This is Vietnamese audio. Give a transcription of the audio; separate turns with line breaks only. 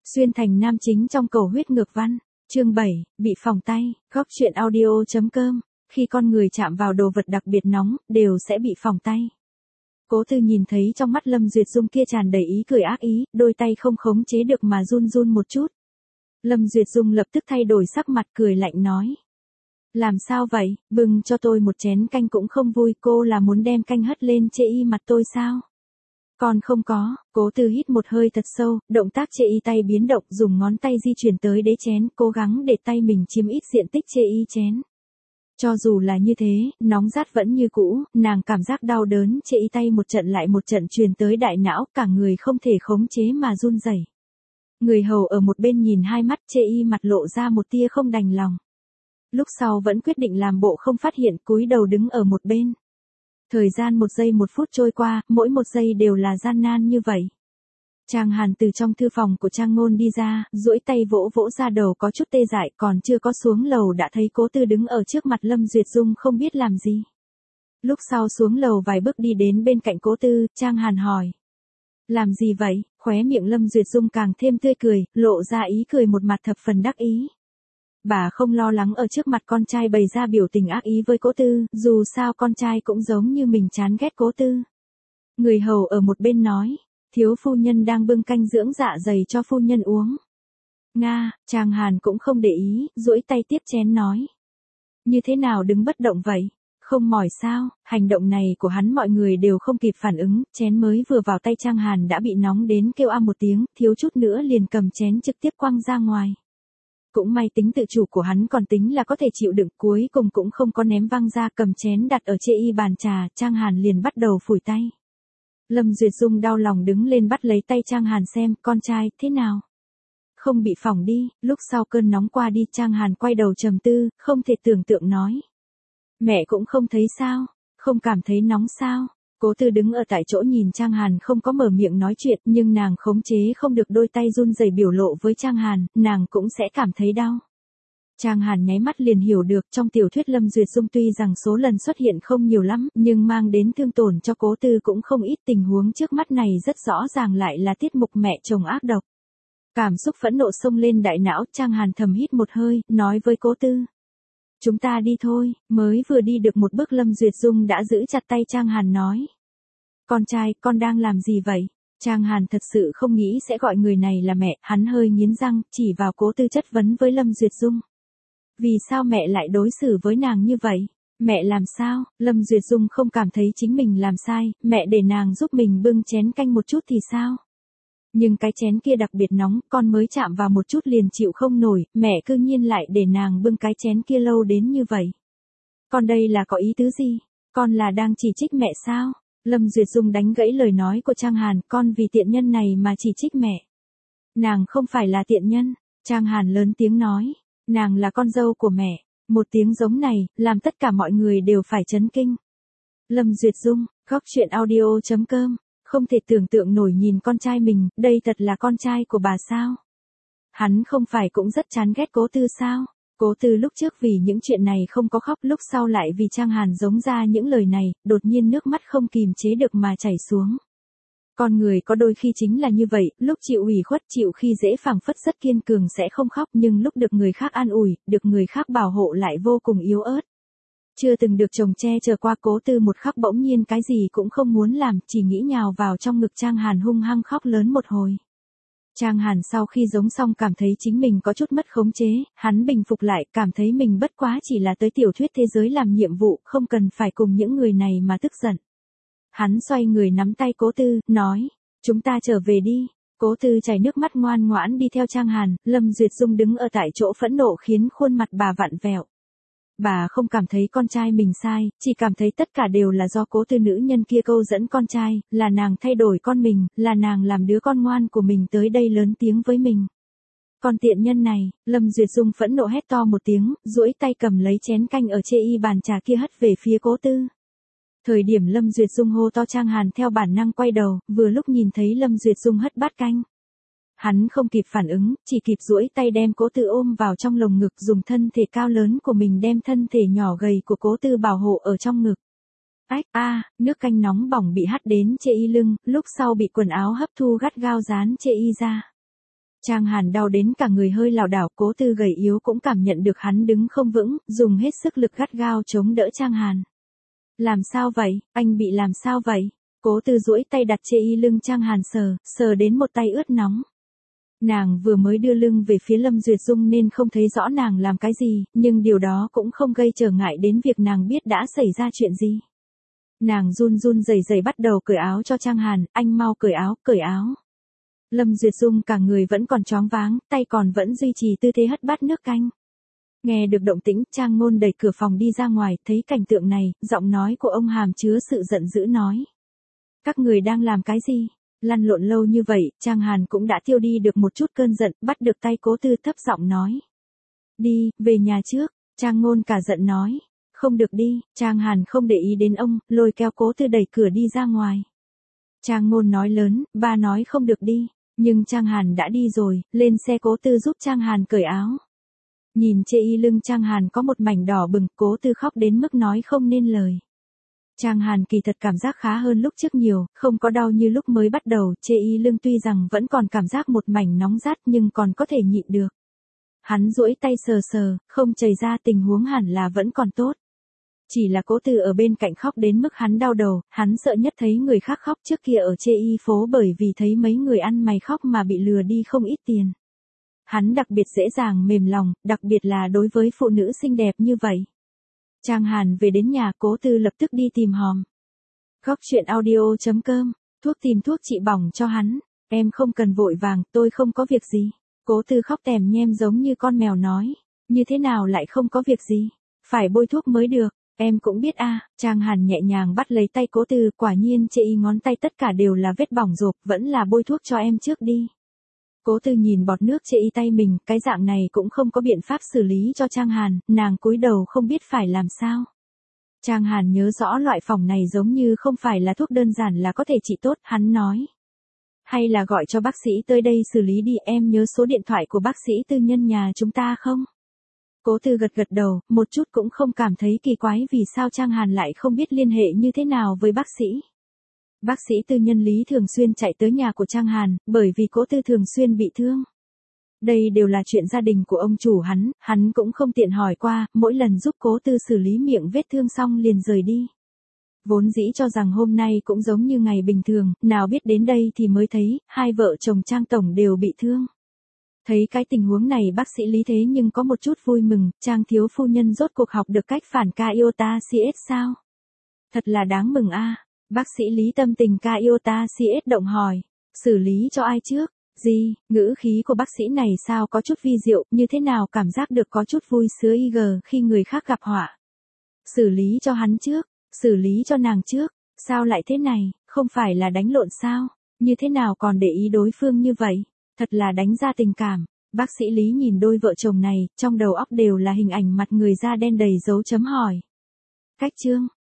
Xuyên thành nam chính trong cầu huyết ngược văn. Chương 7, bị phỏng tay. Góc truyện audio.com. Khi con người chạm vào đồ vật đặc biệt nóng, đều sẽ bị phỏng tay. Cố Tư nhìn thấy trong mắt Lâm Duyệt Dung kia tràn đầy ý cười ác ý, đôi tay không khống chế được mà run run một chút. Lâm Duyệt Dung lập tức thay đổi sắc mặt cười lạnh nói. Làm sao vậy, bưng cho tôi một chén canh cũng không vui, cô là muốn đem canh hất lên chê y mặt tôi sao? Còn không có. Cố Tư hít một hơi thật sâu, động tác chê y tay biến động, dùng ngón tay di chuyển tới đế chén, cố gắng để tay mình chiếm ít diện tích chê y chén. Cho dù là như thế, nóng rát vẫn như cũ, nàng cảm giác đau đớn chê y tay một trận lại một trận truyền tới đại não, cả người không thể khống chế mà run rẩy. Người hầu ở một bên nhìn hai mắt chê y mặt lộ ra một tia không đành lòng. Lúc sau vẫn quyết định làm bộ không phát hiện, cúi đầu đứng ở một bên. Thời gian 1 giây 1 phút trôi qua, mỗi 1 giây đều là gian nan như vậy. Trang Hàn từ trong thư phòng của Trang Ngôn đi ra, duỗi tay vỗ vỗ ra đầu có chút tê dại, còn chưa có xuống lầu đã thấy Cố Tư đứng ở trước mặt Lâm Duyệt Dung không biết làm gì. Lúc sau xuống lầu vài bước đi đến bên cạnh Cố Tư, Trang Hàn hỏi. Làm gì vậy? Khóe miệng Lâm Duyệt Dung càng thêm tươi cười, lộ ra ý cười một mặt thập phần đắc ý. Bà không lo lắng ở trước mặt con trai bày ra biểu tình ác ý với Cố Tư, dù sao con trai cũng giống như mình chán ghét Cố Tư. Người hầu ở một bên nói, thiếu phu nhân đang bưng canh dưỡng dạ dày cho phu nhân uống. Nga, Trang Hàn cũng không để ý, duỗi tay tiếp chén nói. Như thế nào đứng bất động vậy? Không mỏi sao? Hành động này của hắn mọi người đều không kịp phản ứng, chén mới vừa vào tay Trang Hàn đã bị nóng đến kêu a một tiếng, thiếu chút nữa liền cầm chén trực tiếp quăng ra ngoài. Cũng may tính tự chủ của hắn còn tính là có thể chịu đựng, cuối cùng cũng không có ném văng ra, cầm chén đặt ở chê y bàn trà, Trang Hàn liền bắt đầu phủi tay. Lâm Duyệt Dung đau lòng đứng lên bắt lấy tay Trang Hàn xem, con trai, thế nào? Không bị phỏng đi. Lúc sau cơn nóng qua đi, Trang Hàn quay đầu trầm tư, không thể tưởng tượng nói. Mẹ cũng không thấy sao, không cảm thấy nóng sao? Cố Tư đứng ở tại chỗ nhìn Trang Hàn không có mở miệng nói chuyện, nhưng nàng khống chế không được đôi tay run rẩy biểu lộ với Trang Hàn, nàng cũng sẽ cảm thấy đau. Trang Hàn nháy mắt liền hiểu được, trong tiểu thuyết Lâm Duyệt Dung tuy rằng số lần xuất hiện không nhiều lắm, nhưng mang đến thương tổn cho Cố Tư cũng không ít, tình huống trước mắt này rất rõ ràng lại là tiết mục mẹ chồng ác độc. Cảm xúc phẫn nộ xông lên đại não, Trang Hàn thầm hít một hơi, nói với Cố Tư. Chúng ta đi thôi. Mới vừa đi được một bước Lâm Duyệt Dung đã giữ chặt tay Trang Hàn nói. Con trai, con đang làm gì vậy? Trang Hàn thật sự không nghĩ sẽ gọi người này là mẹ, hắn hơi nghiến răng, chỉ vào Cố Tư chất vấn với Lâm Duyệt Dung. Vì sao mẹ lại đối xử với nàng như vậy? Mẹ làm sao? Lâm Duyệt Dung không cảm thấy chính mình làm sai, mẹ để nàng giúp mình bưng chén canh một chút thì sao? Nhưng cái chén kia đặc biệt nóng, con mới chạm vào một chút liền chịu không nổi, mẹ cư nhiên lại để nàng bưng cái chén kia lâu đến như vậy. Con đây là có ý tứ gì? Con là đang chỉ trích mẹ sao? Lâm Duyệt Dung đánh gãy lời nói của Trang Hàn, con vì tiện nhân này mà chỉ trích mẹ. Nàng không phải là tiện nhân. Trang Hàn lớn tiếng nói, nàng là con dâu của mẹ. Một tiếng giống này, làm tất cả mọi người đều phải chấn kinh. Lâm Duyệt Dung, góc truyện audio.com. Không thể tưởng tượng nổi nhìn con trai mình, đây thật là con trai của bà sao? Hắn không phải cũng rất chán ghét Cố Tư sao? Cố Tư lúc trước vì những chuyện này không có khóc, lúc sau lại vì Trang Hàn giống ra những lời này, đột nhiên nước mắt không kìm chế được mà chảy xuống. Con người có đôi khi chính là như vậy, lúc chịu ủy khuất, chịu khi dễ phảng phất rất kiên cường sẽ không khóc, nhưng lúc được người khác an ủi, được người khác bảo hộ lại vô cùng yếu ớt. Chưa từng được chồng che chở qua, Cố Tư một khắc bỗng nhiên cái gì cũng không muốn làm, chỉ nghĩ nhào vào trong ngực Trang Hàn hung hăng khóc lớn một hồi. Trang Hàn sau khi giống xong cảm thấy chính mình có chút mất khống chế, hắn bình phục lại, cảm thấy mình bất quá chỉ là tới tiểu thuyết thế giới làm nhiệm vụ, không cần phải cùng những người này mà tức giận. Hắn xoay người nắm tay Cố Tư, nói, chúng ta trở về đi. Cố Tư chảy nước mắt ngoan ngoãn đi theo Trang Hàn, Lâm Duyệt Dung đứng ở tại chỗ phẫn nộ khiến khuôn mặt bà vặn vẹo. Bà không cảm thấy con trai mình sai, chỉ cảm thấy tất cả đều là do Cố Tư nữ nhân kia câu dẫn con trai, là nàng thay đổi con mình, là nàng làm đứa con ngoan của mình tới đây lớn tiếng với mình. Con tiện nhân này, Lâm Duyệt Dung phẫn nộ hét to một tiếng, duỗi tay cầm lấy chén canh ở chê y bàn trà kia hất về phía Cố Tư. Thời điểm Lâm Duyệt Dung hô to, Trang Hàn theo bản năng quay đầu, vừa lúc nhìn thấy Lâm Duyệt Dung hất bát canh. Hắn không kịp phản ứng, chỉ kịp duỗi tay đem Cố Tư ôm vào trong lồng ngực, dùng thân thể cao lớn của mình đem thân thể nhỏ gầy của Cố Tư bảo hộ ở trong ngực. Ách nước canh nóng bỏng bị hắt đến chê y lưng, lúc sau bị quần áo hấp thu gắt gao dán chê y ra. Trang Hàn đau đến cả người hơi lảo đảo, Cố Tư gầy yếu cũng cảm nhận được hắn đứng không vững, dùng hết sức lực gắt gao chống đỡ Trang Hàn. Làm sao vậy, anh bị làm sao vậy? Cố Tư duỗi tay đặt trên y lưng Trang Hàn sờ đến một tay ướt nóng. Nàng vừa mới đưa lưng về phía Lâm Duyệt Dung nên không thấy rõ nàng làm cái gì, nhưng điều đó cũng không gây trở ngại đến việc nàng biết đã xảy ra chuyện gì. Nàng run run rẩy rẩy bắt đầu cởi áo cho Trang Hàn, anh mau cởi áo, cởi áo. Lâm Duyệt Dung cả người vẫn còn choáng váng, tay còn vẫn duy trì tư thế hất bát nước canh. Nghe được động tĩnh, Trang Ngôn đẩy cửa phòng đi ra ngoài, thấy cảnh tượng này, giọng nói của ông hàm chứa sự giận dữ nói. Các người đang làm cái gì? Lăn lộn lâu như vậy, Trang Hàn cũng đã tiêu đi được một chút cơn giận, bắt được tay Cố Tư thấp giọng nói. Đi, về nhà trước, Trang Ngôn cả giận nói. Không được đi, Trang Hàn không để ý đến ông, lôi kéo Cố Tư đẩy cửa đi ra ngoài. Trang Ngôn nói lớn, ba nói không được đi, nhưng Trang Hàn đã đi rồi, lên xe Cố Tư giúp Trang Hàn cởi áo. Nhìn trên y lưng Trang Hàn có một mảnh đỏ bừng, Cố Tư khóc đến mức nói không nên lời. Trang Hàn kỳ thật cảm giác khá hơn lúc trước nhiều, không có đau như lúc mới bắt đầu, trên y lưng tuy rằng vẫn còn cảm giác một mảnh nóng rát nhưng còn có thể nhịn được. Hắn duỗi tay sờ, không chảy ra, tình huống hẳn là vẫn còn tốt. Chỉ là Cố Tư ở bên cạnh khóc đến mức hắn đau đầu, hắn sợ nhất thấy người khác khóc. Trước kia ở chê y phố bởi vì thấy mấy người ăn mày khóc mà bị lừa đi không ít tiền. Hắn đặc biệt dễ dàng mềm lòng, đặc biệt là đối với phụ nữ xinh đẹp như vậy. Trang Hàn về đến nhà, Cố Tư lập tức đi tìm hòm. Góc truyện audio.com, thuốc tìm thuốc trị bỏng cho hắn. Em không cần vội vàng, tôi không có việc gì. Cố Tư khóc tèm nhem giống như con mèo nói. Như thế nào lại không có việc gì? Phải bôi thuốc mới được. Em cũng biết a. Trang Hàn nhẹ nhàng bắt lấy tay Cố Tư, quả nhiên trên y ngón tay tất cả đều là vết bỏng rộp, vẫn là bôi thuốc cho em trước đi. Cố Tư nhìn bọt nước trên y tay mình, cái dạng này cũng không có biện pháp xử lý cho Trang Hàn, nàng cúi đầu không biết phải làm sao. Trang Hàn nhớ rõ loại phòng này giống như không phải là thuốc đơn giản là có thể trị tốt, hắn nói. Hay là gọi cho bác sĩ tới đây xử lý đi, em nhớ số điện thoại của bác sĩ tư nhân nhà chúng ta không? Cố Tư gật đầu, một chút cũng không cảm thấy kỳ quái vì sao Trang Hàn lại không biết liên hệ như thế nào với bác sĩ. Bác sĩ tư nhân Lý thường xuyên chạy tới nhà của Trang Hàn, bởi vì Cố Tư thường xuyên bị thương. Đây đều là chuyện gia đình của ông chủ hắn cũng không tiện hỏi qua, mỗi lần giúp Cố Tư xử lý miệng vết thương xong liền rời đi. Vốn dĩ cho rằng hôm nay cũng giống như ngày bình thường, nào biết đến đây thì mới thấy, hai vợ chồng Trang tổng đều bị thương. Thấy cái tình huống này bác sĩ Lý thế nhưng có một chút vui mừng, Trang thiếu phu nhân rốt cuộc học được cách phản ca iota CS sao? Thật là đáng mừng a. Bác sĩ Lý tâm tình ca iota CS động hỏi, xử lý cho ai trước? Gì, ngữ khí của bác sĩ này sao có chút vi diệu, như thế nào cảm giác được có chút vui sướng IG khi người khác gặp họa. Xử lý cho hắn trước, xử lý cho nàng trước, sao lại thế này, không phải là đánh lộn sao? Như thế nào còn để ý đối phương như vậy? Thật là đánh ra tình cảm. Bác sĩ Lý nhìn đôi vợ chồng này, trong đầu óc đều là hình ảnh mặt người da đen đầy dấu chấm hỏi. Cách chương